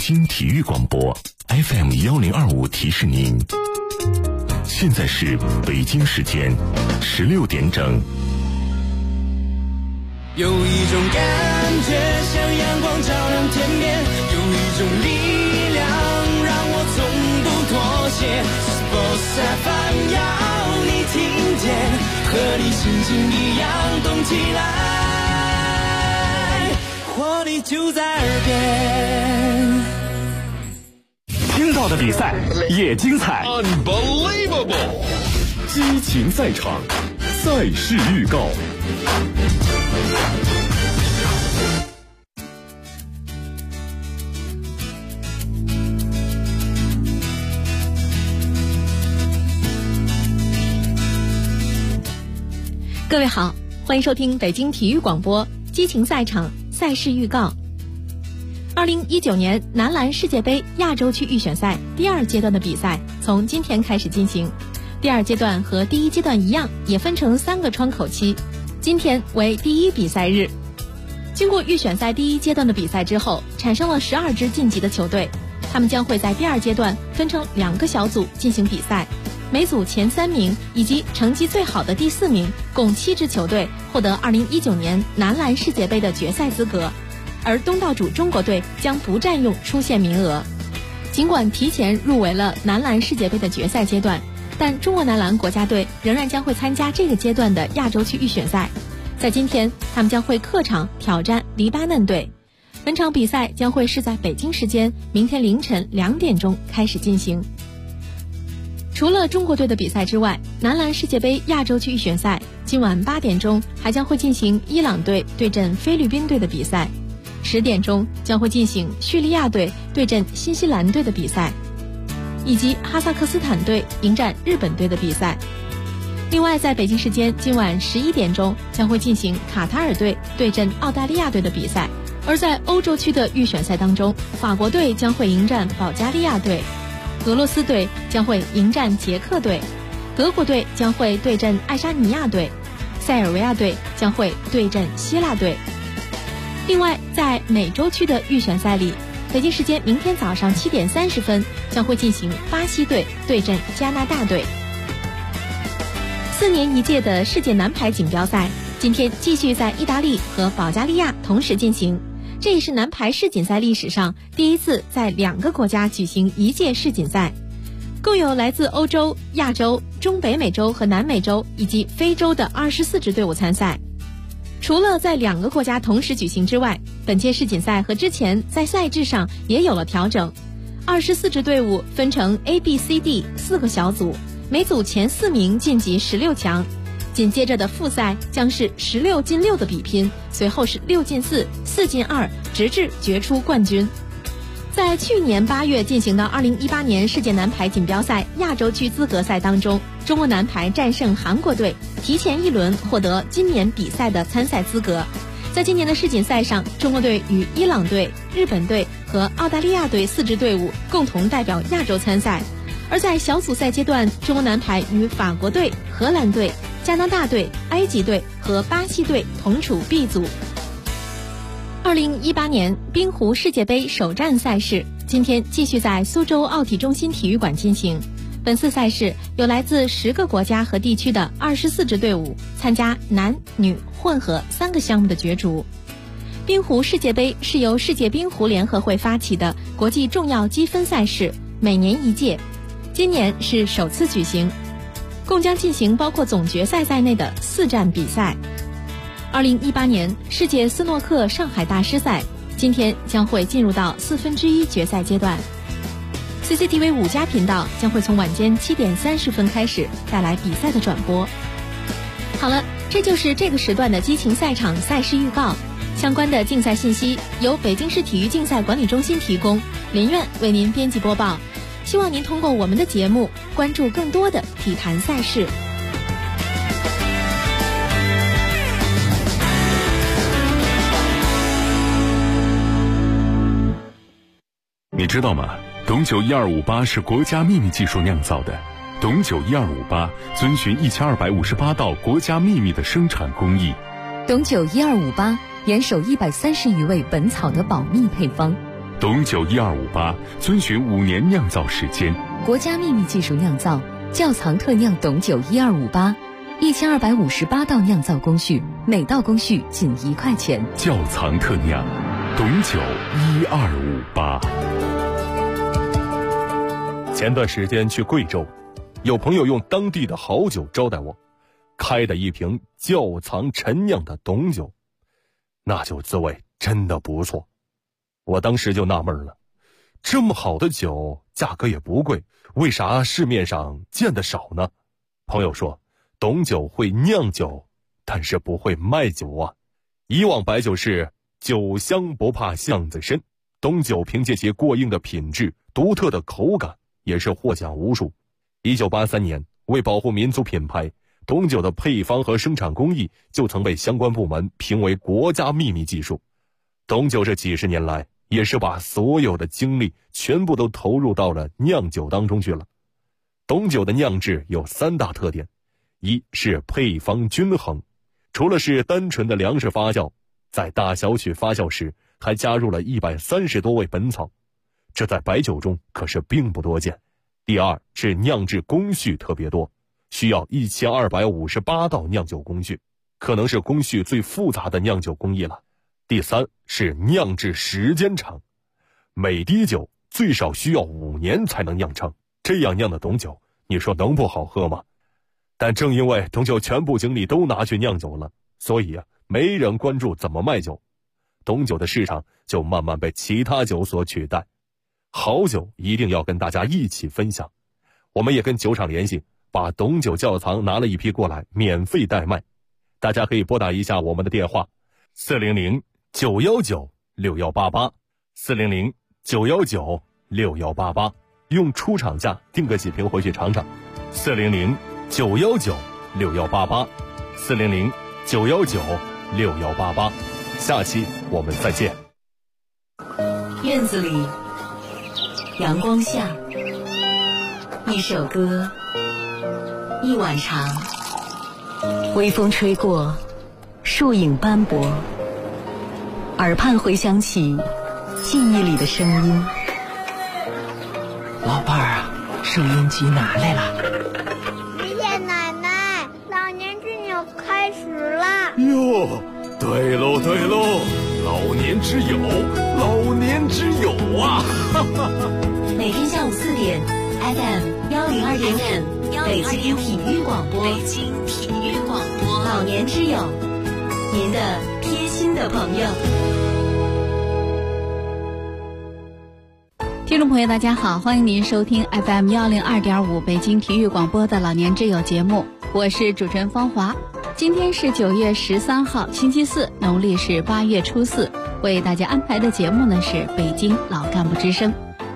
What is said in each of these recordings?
京体育广播 FM1025提示您，现在是北京时间16点整。 有一种感觉像阳光照亮天边，有一种力量让我从不妥协。Sports FM 要你听见，和你心情一样动起来，活力就在耳边。 听到的比赛也精彩 Unbelievable 激情赛场，赛事预告。 各位好，欢迎收听北京体育广播激情赛场赛事预告。2019年男篮世界杯亚洲区预选赛第二阶段的比赛从今天开始进行。第二阶段和第一阶段一样，也分成3个窗口期。今天为第一比赛日。经过预选赛第一阶段的比赛之后，产生了12支晋级的球队，他们将会在第二阶段分成2个小组进行比赛。每组前3名以及成绩最好的第4名，共7支球队获得2019年男篮世界杯的决赛资格，而东道主中国队将不占用出线名额。尽管提前入围了男篮世界杯的决赛阶段，但中国男篮国家队仍然将会参加这个阶段的亚洲区预选赛。在今天，他们将会客场挑战黎巴嫩队。本场比赛将会是在北京时间明天凌晨2点钟开始进行。除了中国队的比赛之外，男篮世界杯亚洲区预选赛今晚8点钟还将会进行伊朗队对阵菲律宾队的比赛，10点钟将会进行叙利亚队对阵新西兰队的比赛，以及哈萨克斯坦队迎战日本队的比赛。另外，在北京时间今晚11点钟将会进行卡塔尔队对阵澳大利亚队的比赛。而在欧洲区的预选赛当中，法国队将会迎战保加利亚队，俄罗斯队将会迎战捷克队，德国队将会对阵爱沙尼亚队，塞尔维亚队将会对阵希腊队。另外，在美洲区的预选赛里，北京时间明天早上7点30分将会进行巴西队对阵加拿大队。4年一届的世界男排锦标赛今天继续在意大利和保加利亚同时进行，这也是男排世锦赛历史上第一次在2个国家举行一届世锦赛。共有来自欧洲、亚洲、中北美洲和南美洲以及非洲的24支队伍参赛。除了在2个国家同时举行之外，本届世锦赛和之前在赛制上也有了调整。24支队伍分成 A、B、C、D 4个小组，每组前4名晋级16强。紧接着的复赛将是16进6的比拼，随后是6进4、4进2，直至决出冠军。在去年8月进行的2018年世界男排锦标赛亚洲区资格赛当中，中国男排战胜韩国队，提前1轮获得今年比赛的参赛资格。在今年的世锦赛上，中国队与伊朗队、日本队和澳大利亚队4支队伍共同代表亚洲参赛。而在小组赛阶段，中国男排与法国队、荷兰队、加拿大队、埃及队和巴西队同处 B 组。2018年冰壶世界杯首站赛事今天继续在苏州奥体中心体育馆进行。本次赛事有来自10个国家和地区的24支队伍参加男女混合3个项目的角逐。冰壶世界杯是由世界冰壶联合会发起的国际重要积分赛事，每年一届，今年是首次举行，共将进行包括总决赛在内的4站比赛。2018年世界斯诺克上海大师赛今天将会进入到1/4决赛阶段。CCTV 5家频道将会从晚间7点30分开始带来比赛的转播。好了，这就是这个时段的激情赛场赛事预告。相关的竞赛信息由北京市体育竞赛管理中心提供，林苑为您编辑播报。希望您通过我们的节目关注更多的体坛赛事。 你知道吗？董酒1258是国家秘密技术酿造的。董酒1258遵循1258道国家秘密的生产工艺。 董酒1258严守130余味本草的保密配方。 董酒1258遵循5年酿造时间， 国家秘密技术酿造，窖藏特酿董酒1258，1258道酿造工序，每道工序仅1块钱。 窖藏特酿董酒1258。 前段时间去贵州，有朋友用当地的好酒招待我，开的一瓶窖藏陈酿的董酒，那酒滋味真的不错。我当时就纳闷了，这么好的酒，价格也不贵，为啥市面上见得少呢？朋友说，董酒会酿酒，但是不会卖酒啊。以往白酒是酒香不怕巷子深，董酒凭借其过硬的品质、独特的口感，也是获奖无数。1983年，为保护民族品牌，董酒的配方和生产工艺就曾被相关部门评为国家秘密技术。董酒这几十年来，也是把所有的精力全部都投入到了酿酒当中去了。董酒的酿制有3大特点，一是配方均衡，除了是单纯的粮食发酵，在大小曲发酵时还加入了130多味本草，这在白酒中可是并不多见。第二是酿制工序特别多，需要1258道酿酒工序，可能是工序最复杂的酿酒工艺了。第三是酿制时间长，每滴酒最少需要5年才能酿成，这样酿的董酒，你说能不好喝吗？但正因为董酒全部精力都拿去酿酒了，所以没人关注怎么卖酒，董酒的市场就慢慢被其他酒所取代。好酒一定要跟大家一起分享，我们也跟酒厂联系，把董酒窖藏拿了一批过来，免费代卖。大家可以拨打一下我们的电话400-919-6188，400-919-6188，用出厂价订个几瓶回去尝尝。400-919-6188，400-919-6188。下期我们再见。 院子里，阳光下，一首歌，一碗茶，微风吹过，树影斑驳，耳畔回响起记忆里的声音。 老伴儿啊，收音机拿来了。 爷爷奶奶，老年之友开始了。 哟，对喽对喽，老年之友，老年之友啊！ 每天下午4点 ，FM 102.5，北京体育广播，北京体育广播，老年之友，您的贴心的朋友。 听众朋友大家好，欢迎您收听 FM 102.5北京体育广播的老年之友节目，我是主持人芳华。今天是9月13号星期四，农历是8月初4，为大家安排的节目呢是北京老干部之声。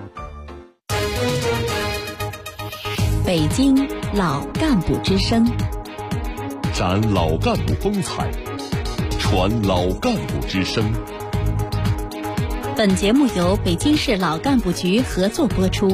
北京老干部之声， 展老干部风采，传老干部之声。 本节目由北京市老干部局合作播出。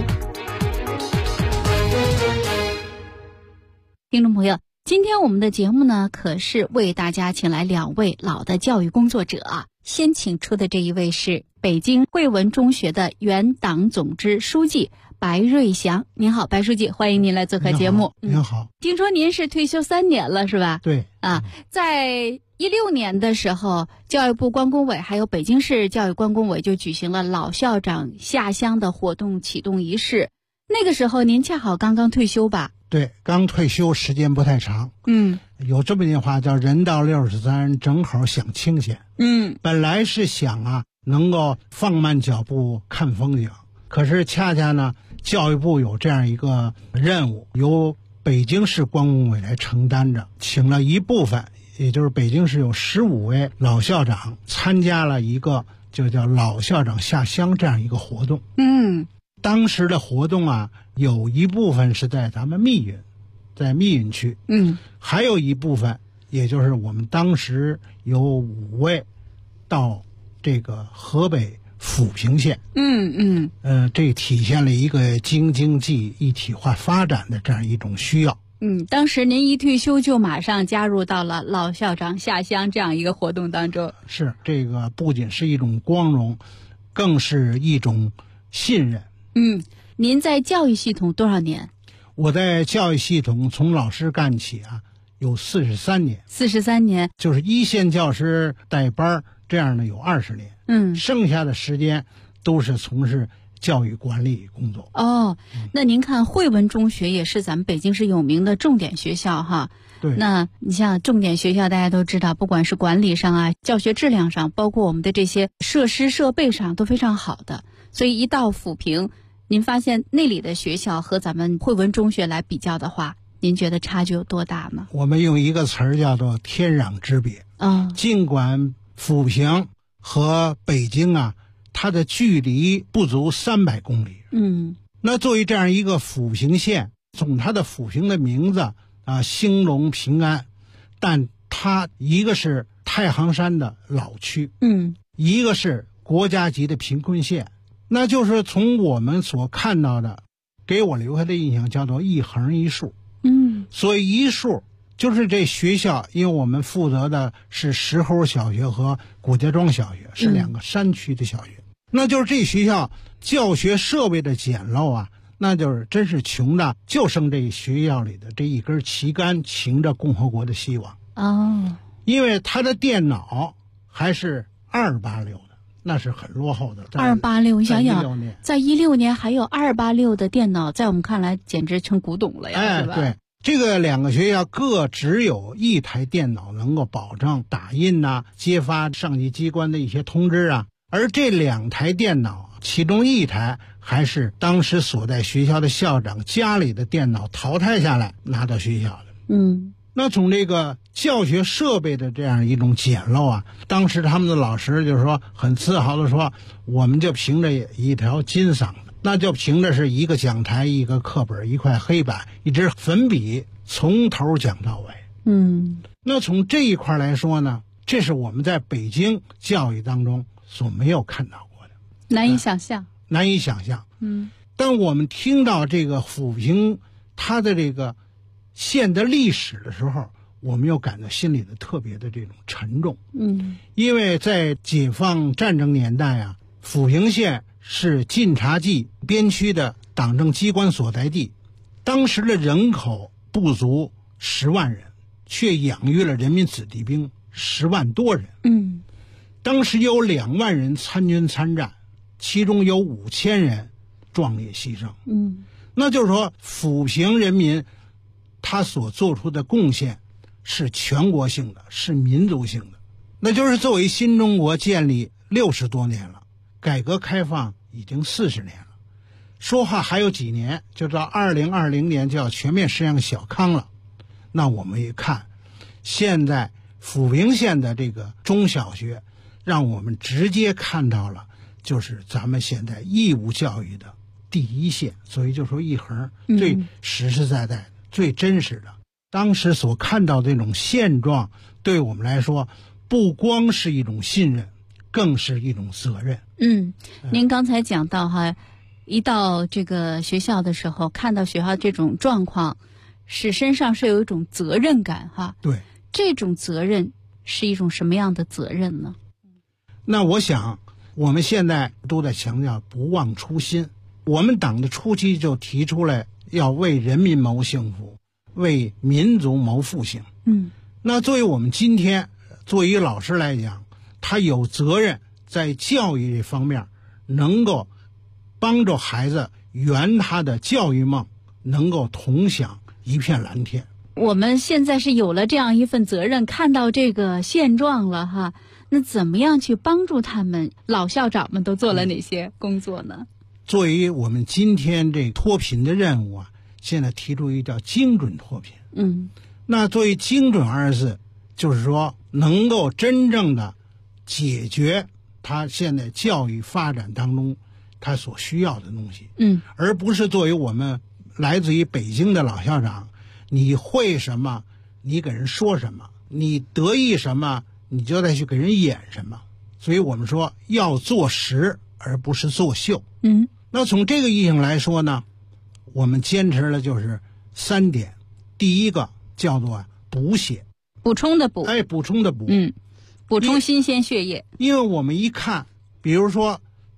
听众朋友，今天我们的节目呢，可是为大家请来2位老的教育工作者啊。先请出的这一位是北京汇文中学的原党总支书记白瑞祥。您好，白书记，欢迎您来做客节目。 您好。 听说您是退休3年了，是吧？ 对。 在16年的时候，教育部关工委还有北京市教育关工委就举行了老校长下乡的活动启动仪式。那个时候您恰好刚刚退休吧？ 对，刚退休，时间不太长。有这么一句话叫人到63，正好享清闲。本来是想能够放慢脚步看风景，可是恰恰呢，教育部有这样一个任务，由北京市关工委来承担着，请了一部分，也就是北京市有15位老校长参加了一个就叫老校长下乡这样一个活动。当时的活动有一部分是在咱们密云，在密云区，还有一部分，也就是我们当时有5位到这个河北抚平县，这体现了一个京津冀一体化发展的这样一种需要。 当时您一退休就马上加入到了老校长下乡这样一个活动当中。 是，这个不仅是一种光荣， 更是一种信任。 您在教育系统多少年？ 我在教育系统从老师干起有43年。 43年， 就是一线教师带班这样的有20年。剩下的时间都是从事教育管理工作。 那您看汇文中学也是咱们北京市有名的重点学校哈。 对， 那你像重点学校，大家都知道，不管是管理上教学质量上，包括我们的这些设施设备上都非常好的。所以一到抚平，您发现那里的学校和咱们汇文中学来比较的话，您觉得差距有多大呢？ 我们用一个词儿叫做天壤之别。尽管抚平和北京它的距离不足300公里。那作为这样一个抚平县，从它的抚平的名字兴隆平安，但它一个是太行山的老区，一个是国家级的贫困县。那就是从我们所看到的，给我留下的印象叫做一横一竖。所以一竖就是这学校，因为我们负责的是石猴小学和谷家庄小学，是2个山区的小学。那就是这学校教学设备的简陋那就是真是穷的，就剩这学校里的这一根旗杆擎着共和国的希望。因为他的电脑还是286的，那是很落后的。 286，你想想，在16年还有286的电脑，在我们看来简直成古董了呀，是吧？ 对，这个2个学校各只有1台电脑能够保证打印揭发上级机关的一些通知而这2台电脑，其中1台还是当时所在学校的校长家里的电脑淘汰下来拿到学校的。那从这个教学设备的这样一种简陋当时他们的老师就是说很自豪的说，我们就凭着一条金嗓子，那就凭着是一个讲台、一个课本、一块黑板、一支粉笔，从头讲到尾。那从这一块来说呢，这是我们在北京教育当中所没有看到过的， 难以想象。 但我们听到这个抚平它的这个县的历史的时候，我们又感到心里的特别的这种沉重。因为在解放战争年代抚平县是晋察冀边区的党政机关所在地，当时的人口不足10万人，却养育了人民子弟兵10万多人。当时有2万人参军参战，其中有5000人壮烈牺牲。那就是说抚平人民他所做出的贡献是全国性的，是民族性的。那就是作为新中国建立60多年了，改革开放已经40年了，说话还有几年就到2020年就要全面实现小康了。那我们一看，现在抚平县的这个中小学，让我们直接看到了就是咱们现在义务教育的第一线。所以就说一横最实实在在的、最真实的，当时所看到的这种现状，对我们来说不光是一种信任，更是一种责任。 您刚才讲到一到这个学校的时候，看到学校这种状况，是身上是有一种责任感对， 这种责任是一种什么样的责任呢？ 那我想我们现在都在强调不忘初心。我们党的初期就提出来要为人民谋幸福，为民族谋复兴。那作为我们今天作为一个老师来讲，他有责任在教育这方面能够帮助孩子圆他的教育梦，能够同享一片蓝天。 我们现在是有了这样一份责任，看到这个现状了那怎么样去帮助他们？老校长们都做了哪些工作呢？ 作为我们今天这脱贫的任务现在提出一个叫精准脱贫。那作为精准2字，就是说能够真正的解决他现在教育发展当中他所需要的东西。而不是作为我们来自于北京的老校长，你会什么你给人说什么，你得意什么你就再去给人演什么。所以我们说要做实而不是作秀。那从这个意义上来说呢，我们坚持的就是3点。第一个叫做补血， 补充的补， 补充的补， 补充新鲜血液。 因为我们一看，比如说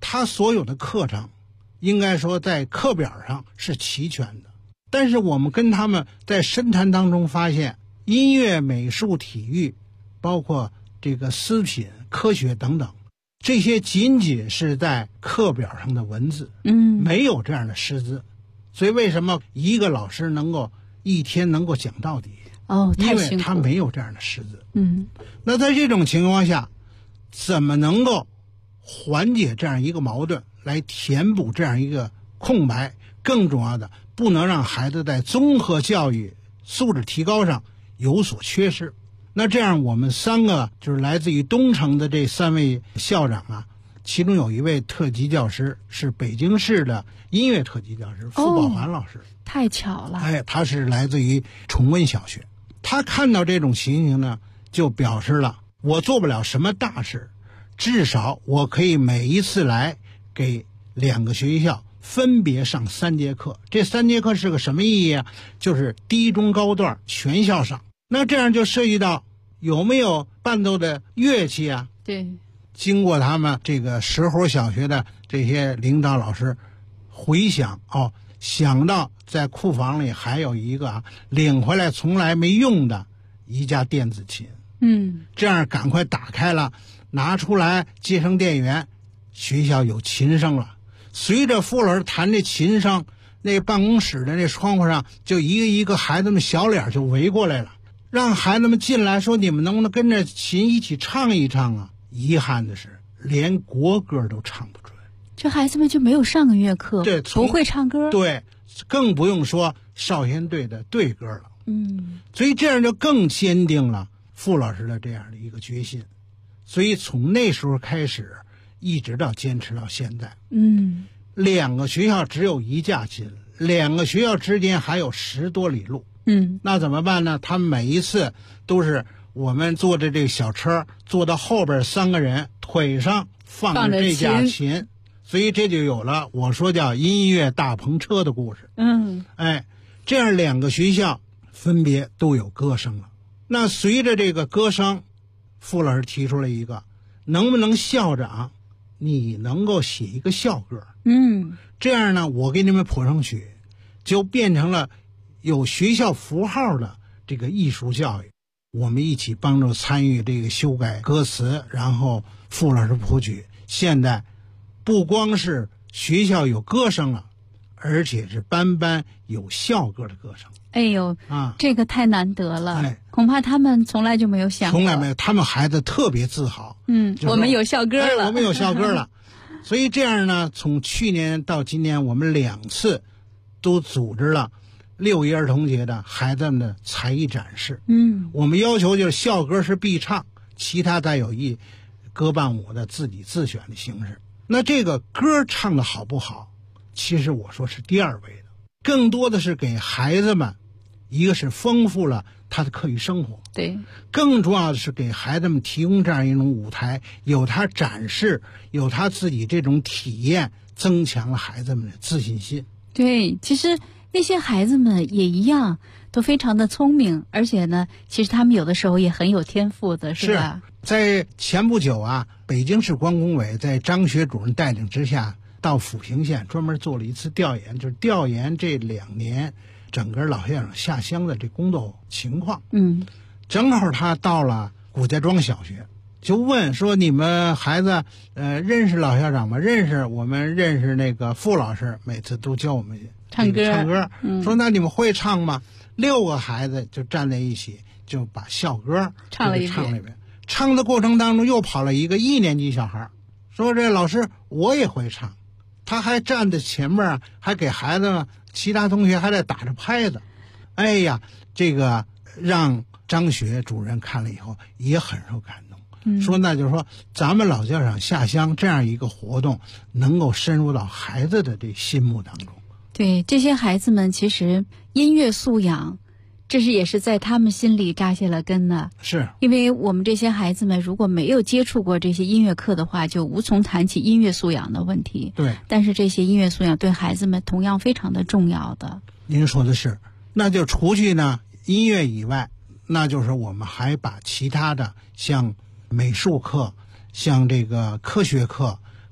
他所有的课程应该说在课表上是齐全的，但是我们跟他们在深谈当中发现，音乐、美术、体育，包括这个诗品、科学等等，这些仅仅是在课表上的文字，没有这样的师资。所以为什么一个老师能够一天能够讲到底？因为他没有这样的师资。那在这种情况下，怎么能够缓解这样一个矛盾，来填补这样一个空白？更重要的，不能让孩子在综合教育素质提高上有所缺失。那这样我们3个就是来自于东城的这3位校长啊，其中有一位特级教师是北京市的音乐特级教师傅宝环老师。 太巧了。 他是来自于崇文小学。他看到这种情形呢，就表示了我做不了什么大事，至少我可以每一次来给2个学校分别上3节课。这3节课是个什么意义啊？就是低中高段全校上。那这样就涉及到有没有伴奏的乐器啊？ 对。 经过他们这个石猴小学的这些领导老师回想，想到在库房里还有一个领回来从来没用的一架电子琴。这样赶快打开了，拿出来接上电源，学校有琴声了。随着傅老师弹这琴声，那办公室的那窗户上就一个一个孩子们小脸就围过来了，让孩子们进来说你们能不能跟着琴一起唱一唱啊？遗憾的是连国歌都唱不准。 这孩子们就没有上个乐课， 对， 不会唱歌， 对，更不用说少先队的队歌了。所以这样就更坚定了傅老师的这样的一个决心。所以从那时候开始一直到坚持到现在。2个学校只有1架琴，2个学校之间还有10多里路。那怎么办呢？他们每一次都是我们坐着这个小车，坐到后边3个人腿上放着这架琴，所以这就有了我说叫音乐大篷车的故事。这样2个学校分别都有歌声了。那随着这个歌声，傅老师提出了一个，能不能校长你能够写一个校歌？这样呢，我给你们谱上曲，就变成了有学校符号的这个艺术教育。我们一起帮助参与这个修改歌词，然后傅老师谱曲。现在不光是学校有歌声了，而且是班班有校歌的歌声。 哎呦这个太难得了。恐怕他们从来就没有想过。 从来没有，他们孩子特别自豪。 我们有校歌了。 我们有校歌了。所以这样呢，从去年到今年，我们2次都组织了6一儿童节的孩子们的才艺展示。我们要求就是校歌是必唱，其他再有歌伴舞的自己自选的形式。那这个歌唱的好不好，其实我说是第2位的，更多的是给孩子们，一个是丰富了他的课余生活， 对， 更重要的是给孩子们提供这样一种舞台，有他展示，有他自己这种体验，增强了孩子们的自信心。 对，其实那些孩子们也一样，都非常的聪明，而且呢，其实他们有的时候也很有天赋的，是吧？ 在前不久北京市关工委在张学主任带领之下，到抚平县专门做了一次调研，就是调研这2年整个老校长下乡的这工作情况。正好他到了谷家庄小学，就问说你们孩子认识老校长吗？认识，我们认识那个傅老师，每次都教我们唱歌。说那你们会唱吗？6个孩子就站在一起，就把校歌唱了一遍。唱的过程当中又跑了一个1年级小孩，说这老师我也会唱。他还站在前面，还给孩子们其他同学还在打着拍子。哎呀，这个让张学主任看了以后也很受感动。说那就是说咱们老校长下乡这样一个活动能够深入到孩子的这心目当中。 对，这些孩子们其实音乐素养这也是在他们心里扎下了根的。 是因为我们这些孩子们如果没有接触过这些音乐课的话，就无从谈起音乐素养的问题。 对， 但是这些音乐素养对孩子们同样非常的重要的。 您说的是，那就除去呢音乐以外，那就是我们还把其他的像美术课、像这个科学课，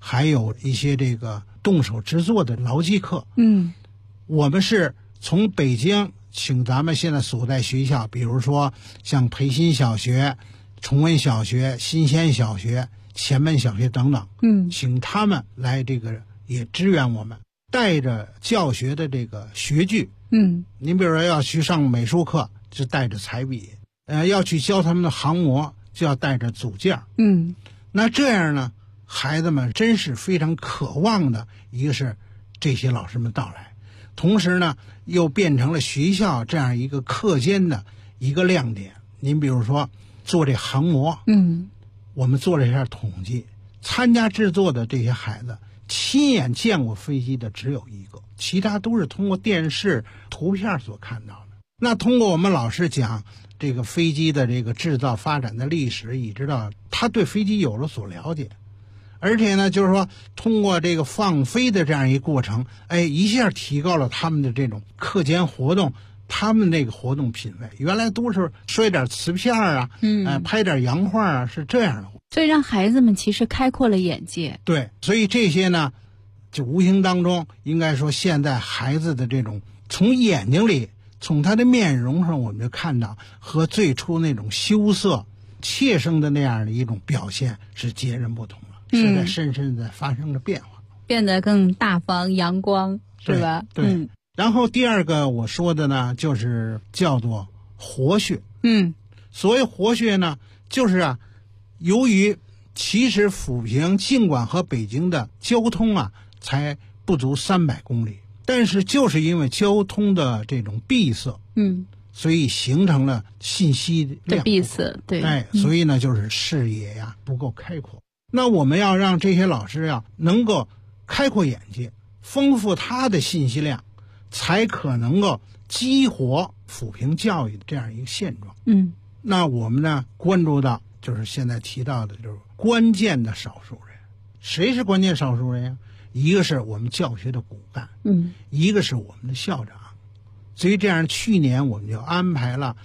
还有一些这个动手制作的劳技课。我们是从北京请咱们现在所在学校，比如说像培新小学、崇文小学、新鲜小学、前门小学等等，请他们来这个也支援我们，带着教学的这个学具。您比如说要去上美术课，就带着彩笔，要去教他们的航模，就要带着组件。那这样呢，孩子们真是非常渴望的，一个是这些老师们到来，同时呢又变成了学校这样一个课间的一个亮点。您比如说做这航模，我们做了一下统计，参加制作的这些孩子亲眼见过飞机的只有一个，其他都是通过电视图片所看到的。那通过我们老师讲这个飞机的这个制造发展的历史，也知道他对飞机有了所了解，而且呢就是说通过这个放飞的这样一个过程，一下提高了他们的这种课间活动，他们那个活动品位，原来都是摔点瓷片啊，拍点洋画啊，是这样的。 所以让孩子们其实开阔了眼界。 对，所以这些呢，就无形当中应该说，现在孩子的这种从眼睛里，从他的面容上，我们就看到和最初那种羞涩、怯生的那样的一种表现是截然不同了，是在深深的发生着变化， 变得更大方、阳光，是吧？ 对。然后第二个我说的呢，就是叫做活学。所谓活学呢，就是由于其实抚平尽管和北京的交通才不足300公里，但是就是因为交通的这种闭塞，所以形成了信息量闭塞，对， 所以呢就是视野不够开阔。那我们要让这些老师能够开阔眼界，丰富他的信息量，才可能够激活抚平教育的这样一个现状。那我们呢关注到就是现在提到的就是关键的少数人。谁是关键少数人呀？一个是我们教学的骨干，一个是我们的校长。所以这样去年我们就安排了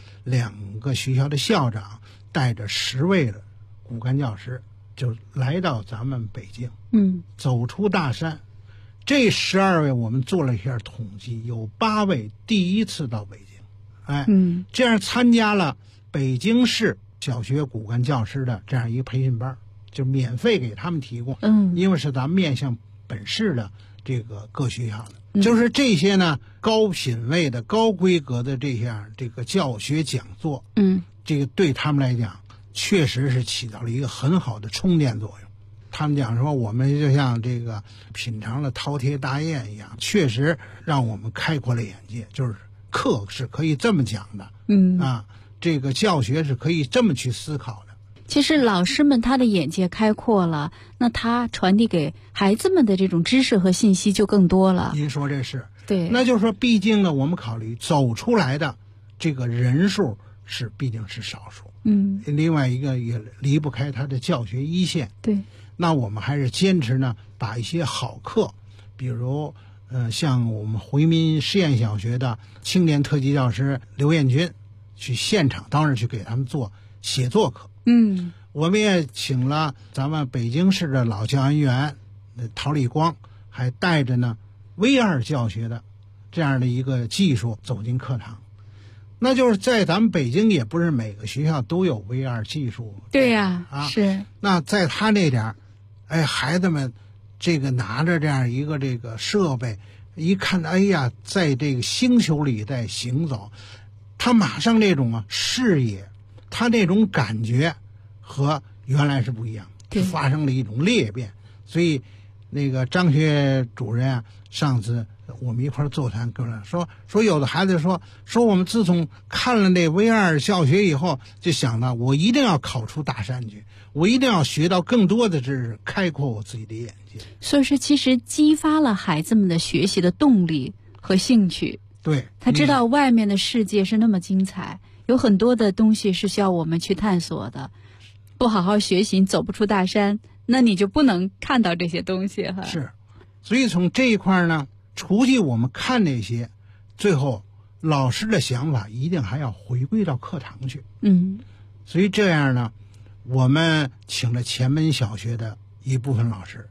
2个学校的校长带着10位的骨干教师就来到咱们北京，走出大山。这12位我们做了一下统计，有8位第一次到北京，这样参加了北京市小学骨干教师的这样一个培训班，就免费给他们提供，因为是咱们面向本市的这个各学校的，就是这些呢高品位的高规格的这个教学讲座，这个对他们来讲确实是起到了一个很好的充电作用。他们讲说我们就像这个品尝了饕餮大宴一样，确实让我们开阔了眼界，就是课是可以这么讲的，这个教学是可以这么去思考的。 其实老师们他的眼界开阔了，那他传递给孩子们的这种知识和信息就更多了。 您说这是对， 那就是说毕竟呢我们考虑走出来的这个人数毕竟是少数，另外一个也离不开他的教学一线。 对， 那我们还是坚持呢把一些好课，比如像我们回民实验小学的青年特级教师刘彦军去现场当时去给他们做写作课。我们也请了咱们北京市的老教研员陶立光，还带着呢 VR 教学的这样的一个技术走进课堂。那就是在咱们北京也不是每个学校都有 VR 技术。 对呀，是。 那在他那点孩子们这个拿着这样一个这个设备，一看在这个星球里在行走，他马上这种视野，他那种感觉和原来是不一样，发生了一种裂变。所以那个张学主任上次我们一块座谈跟我说有的孩子说我们自从看了那 VR 教学以后，就想到我一定要考出大山去，我一定要学到更多的知识，开阔我自己的眼界。 所以说其实激发了孩子们的学习的动力和兴趣。 对， 他知道外面的世界是那么精彩，有很多的东西是需要我们去探索的。不好好学习，你走不出大山，那你就不能看到这些东西哈。 是，所以从这一块呢，除去我们看那些，最后老师的想法一定还要回归到课堂去。所以这样呢，我们请了前门小学的一部分老师，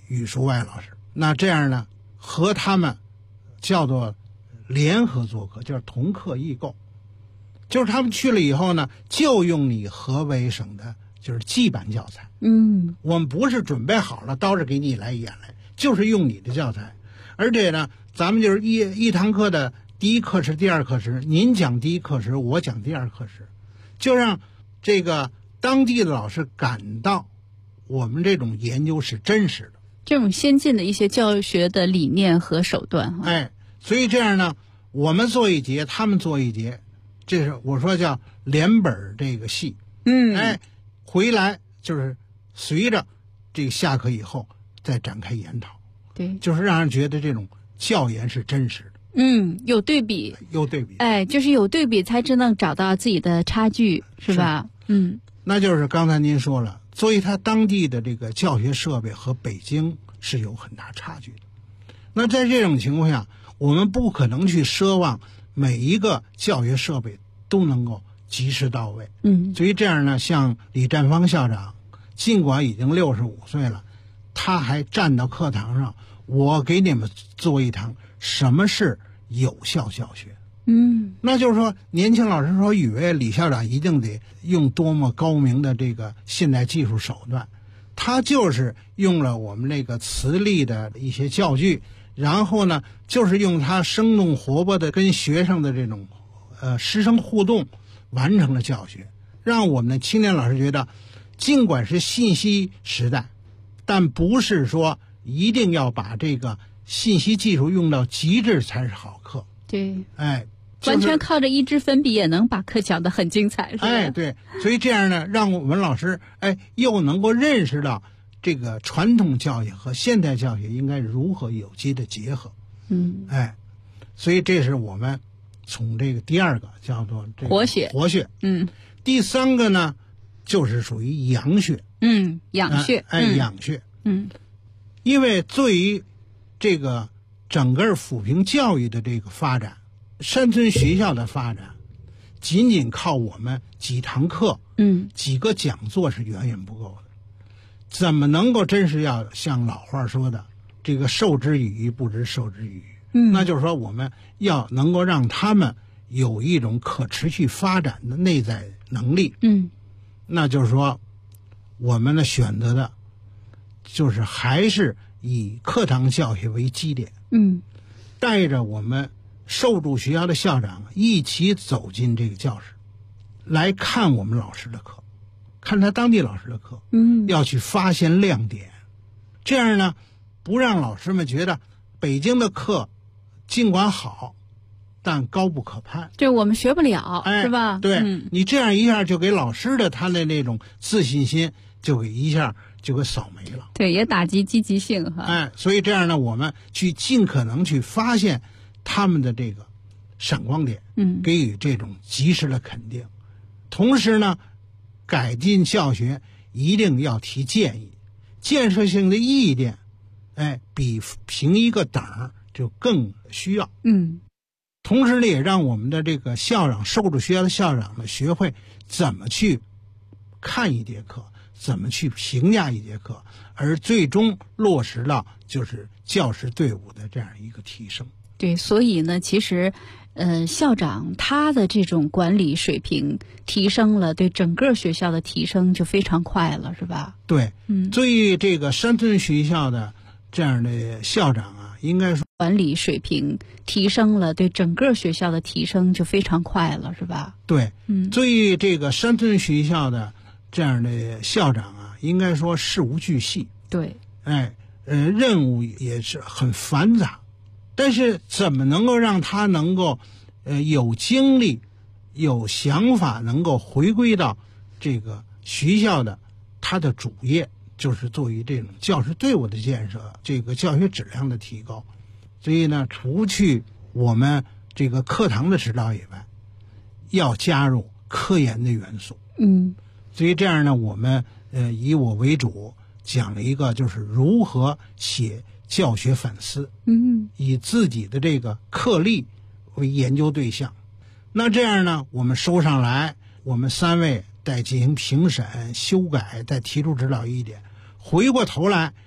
语数外老师。那这样呢，和他们叫做联合做课，就是同课异构，就是他们去了以后呢，就用你河北省的就是基版教材。我们不是准备好了到这给你来演来，就是用你的教材。而且呢，咱们就是一堂课的第一课时、第二课时，您讲第一课时，我讲第二课时，就让这个当地的老师感到我们这种研究是真实的， 这种先进的一些教学的理念和手段。 所以这样呢，我们做一节，他们做一节，这是我说叫连本这个戏。回来就是随着这个下课以后再展开研讨。 对， 就是让人觉得这种教研是真实的。 有对比，就是有对比才只能找到自己的差距，是吧？ 那就是刚才您说了，所以他当地的这个教学设备和北京是有很大差距的。那在这种情况下，我们不可能去奢望每一个教学设备都能够及时到位。所以这样呢，像李占芳校长，尽管已经65岁了，他还站到课堂上，我给你们做一堂什么是有效教学。那就是说，年轻老师说以为李校长一定得用多么高明的这个现代技术手段，他就是用了我们这个磁力的一些教具，然后呢，就是用他生动活泼的跟学生的这种师生互动，完成了教学，让我们的青年老师觉得，尽管是信息时代，但不是说一定要把这个信息技术用到极致才是好课。 对，完全靠着一支粉笔也能把课讲得很精彩，是吧？ 对，所以这样呢，让我们老师又能够认识到这个传统教育和现代教学应该如何有机的结合。所以这是我们从这个第二个叫做这个活学。第三个呢，就是属于养学。 养学。 养学。因为对于这个整个抚平教育的这个发展，山村学校的发展，仅仅靠我们几堂课、几个讲座是远远不够的。怎么能够真是要像老话说的，这个授之以鱼，不知授之以渔。那就是说，我们要能够让他们有一种可持续发展的内在能力。那就是说，我们的选择的，就是还是以课堂教学为基点。带着我们受助学校的校长一起走进这个教室，来看我们老师的课，看他当地老师的课。要去发现亮点，这样呢，不让老师们觉得北京的课尽管好，但高不可攀， 这我们学不了，是吧？ 对，你这样一下就给老师的他的那种自信心就给一下就给扫没了。 对，也打击积极性哈。 所以这样呢，我们去尽可能去发现他们的这个闪光点，给予这种及时的肯定。同时呢，改进教学一定要提建议，建设性的意见，比评一个等就更需要。同时呢，也让我们的这个校长、受助学校的校长呢，学会怎么去看一节课，怎么去评价一节课，而最终落实到就是教师队伍的这样一个提升。 对，所以呢，其实校长他的这种管理水平提升了，对整个学校的提升就非常快了，是吧？ 对，所以这个山村学校的这样的校长啊，应该说管理水平提升了，对整个学校的提升就非常快了，是吧？ 对，所以这个山村学校的这样的校长啊，应该说事无巨细。 对， 任务也是很繁杂。但是怎么能够让他能够有精力有想法，能够回归到这个学校的他的主业，就是作为这种教师队伍的建设，这个教学质量的提高。所以呢，除去我们这个课堂的指导以外，要加入科研的元素。所以这样呢，我们以我为主讲了一个就是如何写教学反思，以自己的这个课例为研究对象。那这样呢，我们收上来，我们3位再进行评审、修改，再提出指导意见。回过头来，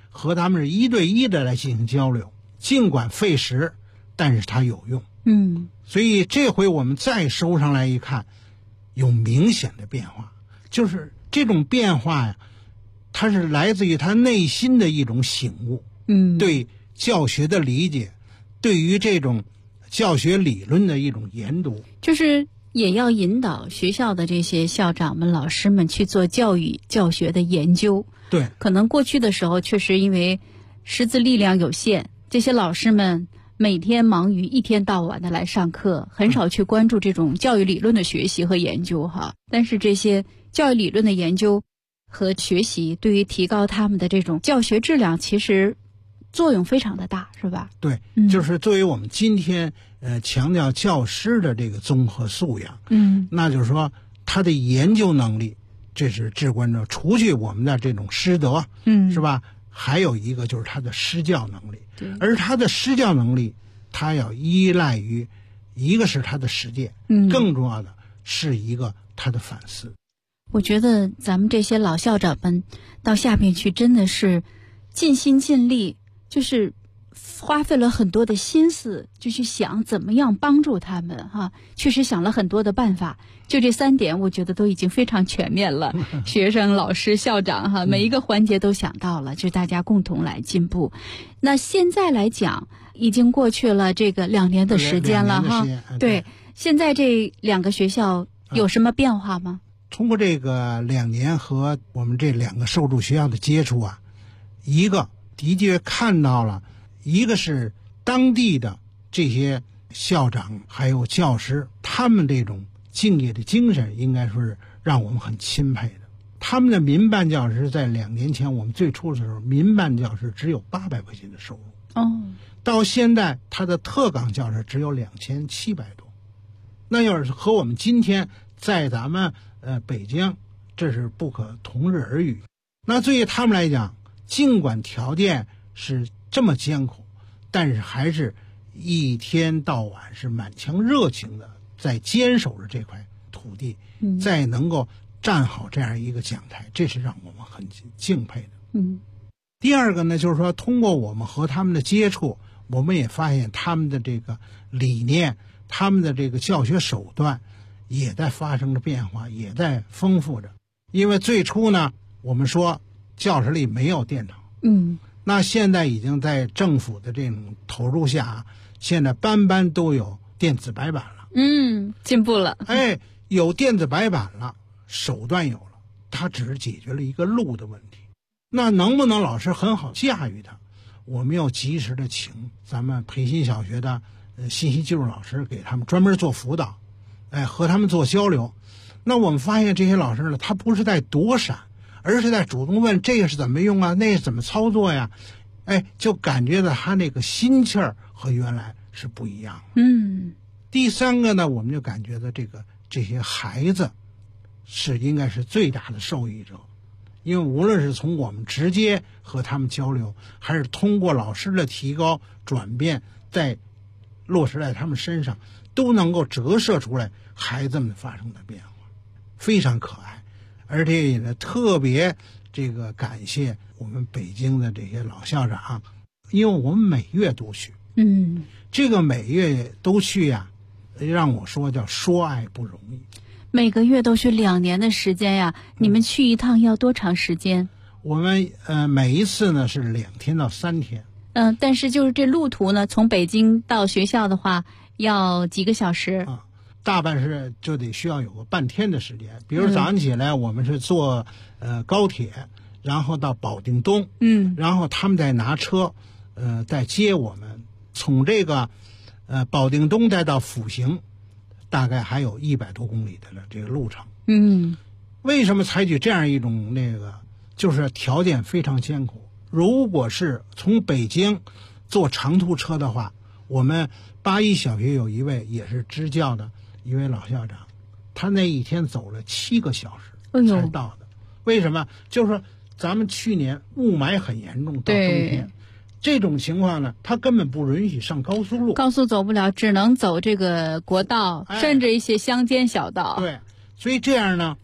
和他们是1对1的来进行交流，尽管费时，但是它有用。所以这回我们再收上来一看，有明显的变化，就是这种变化呀，它是来自于他内心的一种醒悟，对教学的理解，对于这种教学理论的一种研读， 就是也要引导学校的这些校长们、老师们去做教育教学的研究。 对， 可能过去的时候确实因为师资力量有限，这些老师们每天忙于一天到晚的来上课，很少去关注这种教育理论的学习和研究哈。但是这些教育理论的研究和学习对于提高他们的这种教学质量其实作用非常的大，是吧？ 对，就是作为我们今天强调教师的这个综合素养，那就是说他的研究能力这是至关重要，除去我们的这种师德，是吧？还有一个就是他的施教能力，而他的施教能力，他要依赖于一个是他的实践，更重要的是一个他的反思。 我觉得咱们这些老校长们到下面去真的是尽心尽力，就是花费了很多的心思，就去想怎么样帮助他们哈。确实想了很多的办法，就这3点我觉得都已经非常全面了。学生、老师、校长哈，每一个环节都想到了，就大家共同来进步。那现在来讲已经过去了这个2年的时间了哈。对，现在这2个学校有什么变化吗？ 通过这个2年和我们这2个受助学校的接触啊，一个的确看到了，一个是当地的这些校长还有教师，他们这种敬业的精神应该说是让我们很钦佩的。他们的民办教师在2年前我们最初的时候，民办教师只有800块钱的收入，到现在他的特岗教师只有2700多，那要是和我们今天在咱们北京，这是不可同日而语。那对于他们来讲，尽管条件是这么艰苦，但是还是一天到晚是满腔热情的在坚守着这块土地，再能够站好这样一个讲台，这是让我们很敬佩的。第二个呢，就是说通过我们和他们的接触，我们也发现他们的这个理念，他们的这个教学手段也在发生着变化，也在丰富着。因为最初呢，我们说教室里没有电脑，那现在已经在政府的这种投入下，现在班班都有电子白板了， 进步了。 有电子白板了，手段有了，它只是解决了一个路的问题。那能不能老师很好驾驭它？我们要及时的请咱们培新小学的信息技术老师给他们专门做辅导，和他们做交流。那我们发现这些老师呢，他不是在躲闪，而是在主动问这个是怎么用啊，那是怎么操作呀？就感觉到他那个心气儿和原来是不一样的。第三个呢，我们就感觉到这些孩子是应该是最大的受益者，因为无论是从我们直接和他们交流，还是通过老师的提高转变再落实在他们身上，都能够折射出来孩子们发生的变化，非常可爱。而且也特别感谢我们北京的这些老校长，因为我们每月都去，这个每月都去呀，让我说叫说爱不容易。 每个月都去2年的时间呀，你们去一趟要多长时间？ 我们每一次呢是2天到3天。 但是就是这路途呢，从北京到学校的话要几个小时？ 大半是就得需要有个半天的时间。比如早上起来我们是坐高铁，然后到保定东，然后他们再拿车再接我们，从这个保定东再到阜行，大概还有100多公里的这个路程。为什么采取这样一种就是条件非常艰苦。如果是从北京坐长途车的话，我们81小学有一位也是支教的一位老校长，他那一天走了7个小时才到的。为什么？就是说咱们去年雾霾很严重，到冬天这种情况呢，他根本不允许上高速路， 高速走不了，只能走这个国道，甚至一些乡间小道。 对，所以这样呢，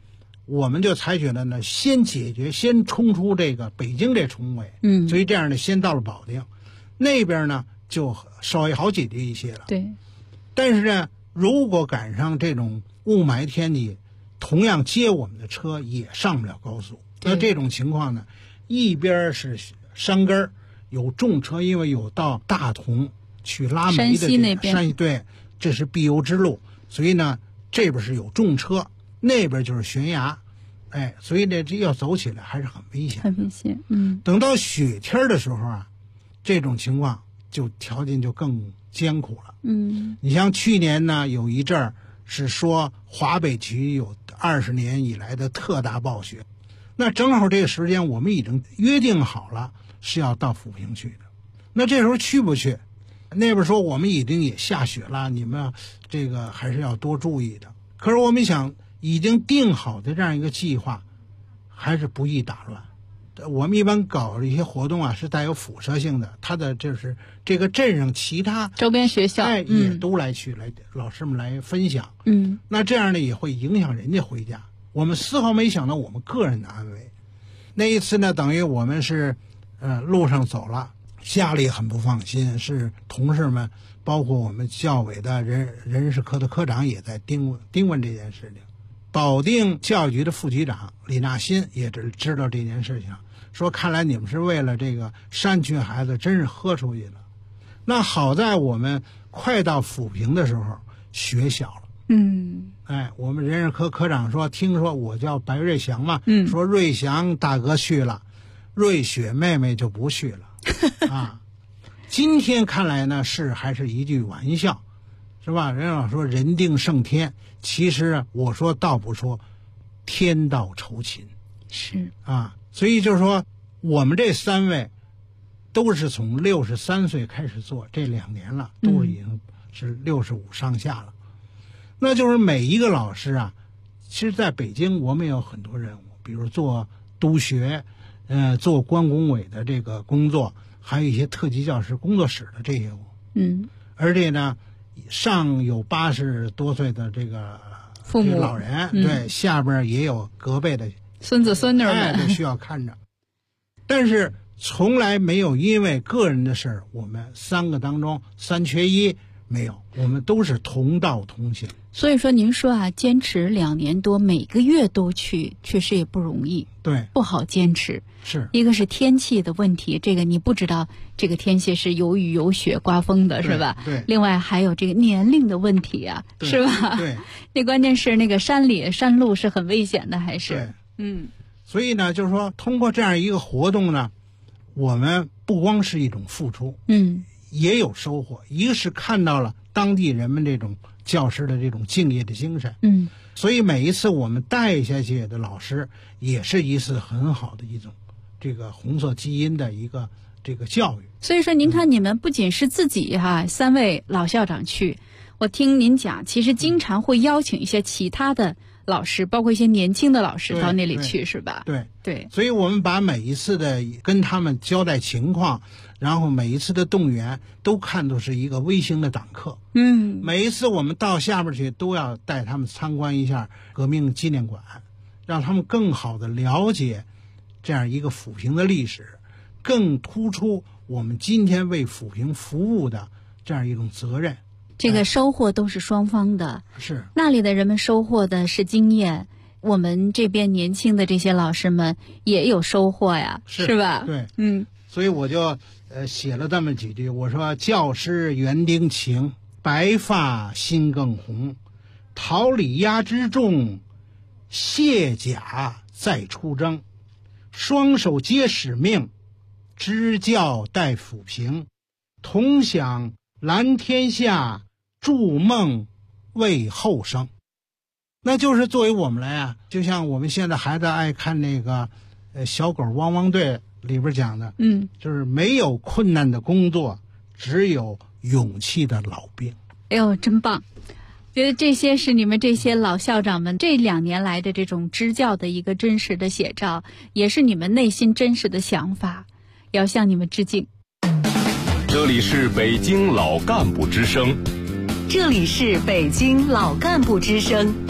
我们就采取了呢，先冲出这个北京这重围，所以这样呢，先到了保定，那边呢就稍微好解决一些了。 对， 但是呢，如果赶上这种雾霾天气，同样接我们的车也上不了高速。那这种情况呢，一边是山根儿有重车，因为有到大同去拉煤的山西那边， 对，这是必由之路，所以呢，这边是有重车，那边就是悬崖，所以呢，这要走起来还是很危险， 很危险。 等到雪天的时候啊，这种情况就条件就更艰苦了。你像去年呢，有一阵儿是说华北区有20年以来的特大暴雪，那正好这个时间我们已经约定好了是要到抚平去的，那这时候去不去？那边说我们已经也下雪了，你们这个还是要多注意的。可是我们想，已经定好的这样一个计划，还是不宜打乱。我们一般搞一些活动啊，是带有辐射性的，它的就是这个镇上其他周边学校也都来老师们来分享。那这样呢也会影响人家回家。我们丝毫没想到我们个人的安危。那一次呢，等于我们是路上走了，家里很不放心，是同事们，包括我们教委的人事科的科长也在盯问这件事情。保定教育局的副局长李纳新也知道这件事情，说看来你们是为了这个山区孩子真是喝出去了。那好在我们快到抚平的时候雪小了。我们人事科科长说，听说我叫白瑞祥嘛，说瑞祥大哥去了，瑞雪妹妹就不去了。今天看来呢，还是一句玩笑，是吧？人老说人定胜天，其实我说倒不说，天道酬勤。 是所以就是说，我们这3位都是从63岁开始做，这2年了，都已经是65上下了。那就是每一个老师啊，其实在北京我们也有很多任务，比如做督学，做关工委的这个工作，还有一些特级教师工作室的这些而且呢，上有80多岁的这个父母老人，对，下边也有隔辈的孙子孙女们， 都需要看着。但是从来没有因为个人的事儿，我们3个当中3缺1没有，我们都是同道同行。 所以说您说坚持2年多，每个月都去，确实也不容易， 对， 不好坚持。 是一个是天气的问题，这个你不知道这个天气是有雨有雪刮风的，是吧？ 对。 另外还有这个年龄的问题是吧？ 对。 那关键是那个山路是很危险的，还是？ 对。所以呢，就是说通过这样一个活动呢，我们不光是一种付出，也有收获。一个是看到了当地人们这种教师的这种敬业的精神，所以每一次我们带下去的老师也是一次很好的一种这个红色基因的一个这个教育。 所以说您看，你们不仅是自己3位老校长去，我听您讲，其实经常会邀请一些其他的老师，包括一些年轻的老师到那里去，是吧？ 对。所以我们把每一次的跟他们交代情况，然后每一次的动员都看作是一个微型的党课。每一次我们到下边去都要带他们参观一下革命纪念馆，让他们更好的了解这样一个抚平的历史，更突出我们今天为抚平服务的这样一种责任。 这个收获都是双方的， 是那里的人们收获的是经验，我们这边年轻的这些老师们也有收获呀，是吧？ 对，所以我就写了这么几句，我说教师园丁情，白发心更红，桃李压之重，卸甲再出征，双手接使命，支教待抚平，同享蓝天下，筑梦为后生。那就是作为我们来就像我们现在孩子爱看那个小狗汪汪队里边讲的，就是没有困难的工作，只有勇气的老兵。 哎呦，真棒！觉得这些是你们这些老校长们这2年来的这种支教的一个真实的写照，也是你们内心真实的想法，要向你们致敬。 这里是北京老干部之声， 这里是北京老干部之声。